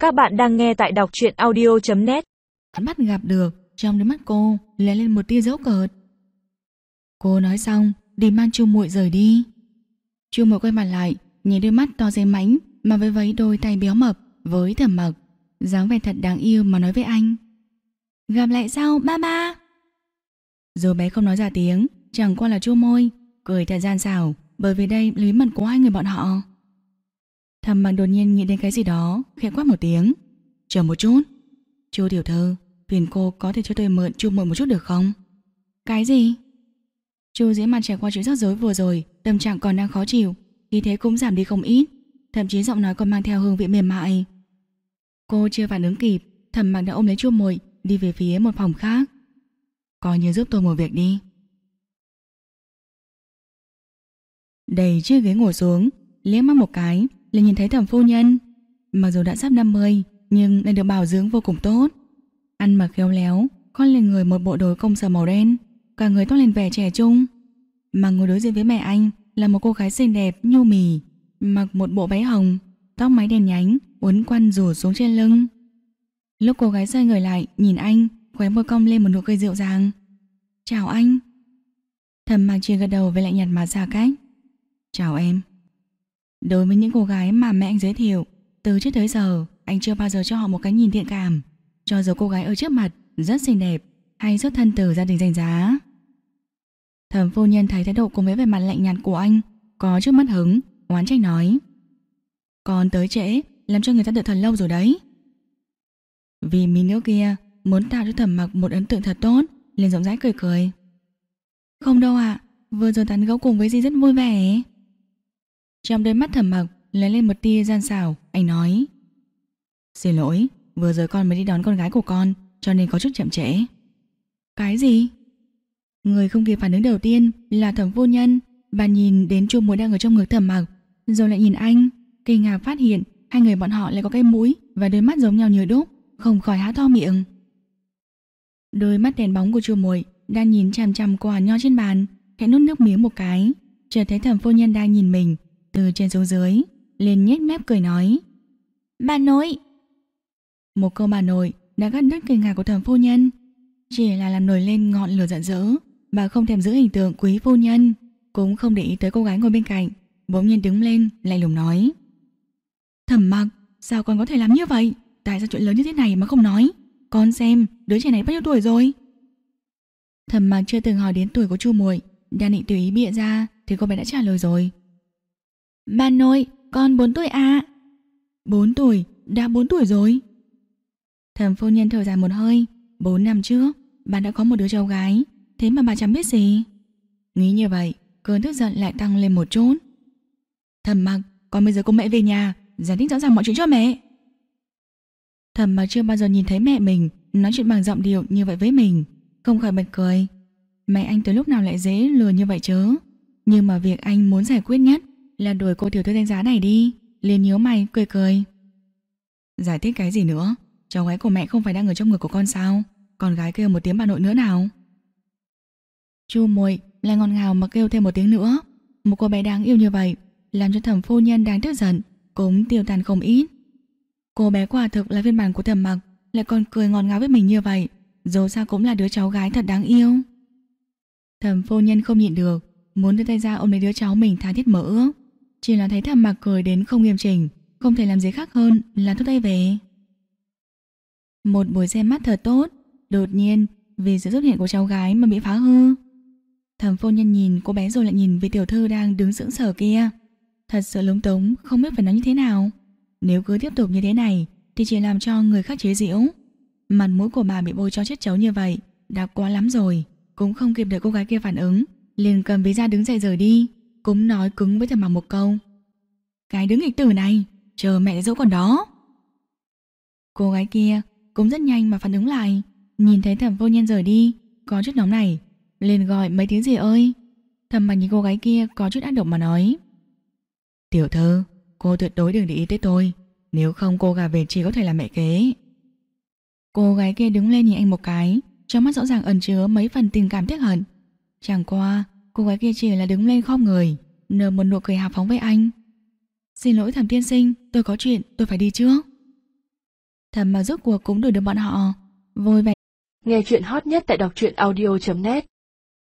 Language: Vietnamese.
Các bạn đang nghe tại đọc truyện audio.net. Bắt gặp được, trong đôi mắt cô lóe lên một tia giễu cợt. Cô nói xong đi mang Chu Muội rời đi. Chu Muội quay mặt lại, nhìn đôi mắt to dày mãnh mà với vấy đôi tay béo mập với Thẩm Mặc, dáng vẻ thật đáng yêu mà nói với anh: gặp lại sau ba ba. Rồi bé không nói ra tiếng, chẳng qua là chu môi cười thật gian xảo, bởi vì đây là bí mật của hai người bọn họ. Thẩm Mặc đột nhiên nghĩ đến cái gì đó, khẽ quát một tiếng: chờ một chút, Chu tiểu thư, phiền cô có thể cho tôi mượn Chu Muội một chút được không? Cái gì? Chu Dĩ Mặt trải qua chuyện rắc rối vừa rồi, tâm trạng còn đang khó chịu, khí thế cũng giảm đi không ít, thậm chí giọng nói còn mang theo hương vị mềm mại. Cô chưa phản ứng kịp, Thẩm Mặc đã ôm lấy Chu Muội đi về phía một phòng khác. Coi như giúp tôi một việc đi. Đẩy chiếc ghế ngồi xuống, liếc mắt một cái là nhìn thấy Thẩm phu nhân. Mặc dù đã sắp 50 nhưng lại được bảo dưỡng vô cùng tốt, ăn mặc khéo léo, khoác lên người một bộ đồ công sở màu đen, cả người toát lên vẻ trẻ trung. Mà ngồi đối diện với mẹ anh là một cô gái xinh đẹp nhu mì, mặc một bộ váy hồng, tóc mái đen nhánh uốn quăn rủ xuống trên lưng. Lúc cô gái xoay người lại nhìn anh, khóe môi cong lên một nụ cười dịu dàng. Chào anh. Thẩm Mặc chỉ gật đầu với lại nhặt mặt xa cách. Chào em. Đối với những cô gái mà mẹ anh giới thiệu, từ trước tới giờ anh chưa bao giờ cho họ một cái nhìn thiện cảm, cho dù cô gái ở trước mặt rất xinh đẹp hay xuất thân từ gia đình danh giá. Thẩm phu nhân thấy thái độ cùng với vẻ mặt lạnh nhạt của anh, có chút mất hứng, oán trách nói: con tới trễ, làm cho người ta đợi thật lâu rồi đấy. Vì mỹ nữ kia muốn tạo cho Thẩm Mặc một ấn tượng thật tốt, liền rộng rãi cười cười. Không đâu ạ, vừa rồi tán gẫu cùng với dì rất vui vẻ. Trong đôi mắt Thẩm Mặc lóe lên một tia gian xảo, anh nói: xin lỗi, vừa rồi con mới đi đón con gái của con, cho nên có chút chậm trễ. Cái gì? Người không kịp phản ứng đầu tiên là Thẩm phu nhân. Bà nhìn đến Chu Muội đang ở trong ngực Thẩm Mặc, rồi lại nhìn anh, kinh ngạc phát hiện hai người bọn họ lại có cái mũi và đôi mắt giống nhau như đúc, không khỏi há to miệng. Đôi mắt đèn bóng của Chu Muội đang nhìn chằm chằm quả nho trên bàn, khẽ nuốt nước miếng một cái, chợt thấy Thẩm phu nhân đang nhìn mình từ trên xuống dưới, liền nhếch mép cười nói: bà nội. Một câu bà nội đã cắt đứt kinh ngạc của Thẩm phu nhân, chỉ là làm nổi lên ngọn lửa giận dữ. Bà không thèm giữ hình tượng quý phu nhân, cũng không để ý tới cô gái ngồi bên cạnh, bỗng nhiên đứng lên lạnh lùng nói: Thẩm Mặc, sao con có thể làm như vậy? Tại sao chuyện lớn như thế này mà không nói? Con xem đứa trẻ này bao nhiêu tuổi rồi? Thẩm Mặc chưa từng hỏi đến tuổi của Chu Muội, đang định tùy ý bịa ra thì cô bé đã trả lời rồi: bà nội, con 4 tuổi ạ. 4 tuổi? Đã 4 tuổi rồi? Thẩm phu nhân thở dài một hơi. 4 năm trước bà đã có một đứa cháu gái, thế mà bà chẳng biết gì. Nghĩ như vậy, cơn tức giận lại tăng lên một chút. Thẩm Mặc, con bây giờ cùng mẹ về nhà, giải thích rõ ràng mọi chuyện cho mẹ. Thẩm Mặc chưa bao giờ nhìn thấy mẹ mình nói chuyện bằng giọng điệu như vậy với mình, không khỏi bật cười. Mẹ anh từ lúc nào lại dễ lừa như vậy chứ? Nhưng mà việc anh muốn giải quyết nhất là đuổi cô tiểu thư danh giá này đi, liền nhíu mày cười cười. Giải thích cái gì nữa? Cháu gái của mẹ không phải đang ở trong ngực của con sao? Con gái kêu một tiếng bà nội nữa nào. Chu Muội lại ngọt ngào mà kêu thêm một tiếng nữa. Một cô bé đáng yêu như vậy làm cho Thẩm phu nhân đang tức giận cũng tiêu tan không ít. Cô bé quả thực là phiên bản của Thẩm Mặc, lại còn cười ngọt ngào với mình như vậy, dù sao cũng là đứa cháu gái thật đáng yêu. Thẩm phu nhân không nhịn được, muốn đưa tay ra ôm lấy đứa cháu mình tha thiết mơ ước, chỉ là thấy Thẩm Mặc cười đến không nghiêm chỉnh, không thể làm gì khác hơn là thúc tay về. Một buổi xem mắt thật tốt, đột nhiên vì sự xuất hiện của cháu gái mà bị phá hư. Thẩm phu nhân nhìn cô bé rồi lại nhìn vị tiểu thư đang đứng sững sờ kia, thật sự lúng túng không biết phải nói như thế nào. Nếu cứ tiếp tục như thế này thì chỉ làm cho người khác chế giễu. Mặt mũi của bà bị bôi cho chết chấu như vậy đã quá lắm rồi. Cũng không kịp đợi cô gái kia phản ứng, liền cầm ví da đứng dậy rời đi, cũng nói cứng với Thẩm Mặc một câu: cái đứa nghịch tử này, chờ mẹ dỗ còn đó. Cô gái kia cũng rất nhanh mà phản ứng lại, nhìn thấy Thẩm phu nhân rời đi, có chút nóng này, liền gọi mấy tiếng gì ơi. Thẩm Mặc nhìn cô gái kia có chút ác độc mà nói: tiểu thư, cô tuyệt đối đừng để ý tới tôi, nếu không cô gà về chỉ có thể là mẹ kế. Cô gái kia đứng lên nhìn anh một cái, trong mắt rõ ràng ẩn chứa mấy phần tình cảm tiếc hận. Chẳng qua cô gái kia chỉ là đứng lên khom người, nở một nụ cười hào phóng với anh: xin lỗi Thẩm tiên sinh, tôi có chuyện, tôi phải đi trước. Thầm mà rốt cuộc cũng đuổi được bọn họ. Vui vẻ. Nghe chuyện hot nhất tại đọc truyện audio.net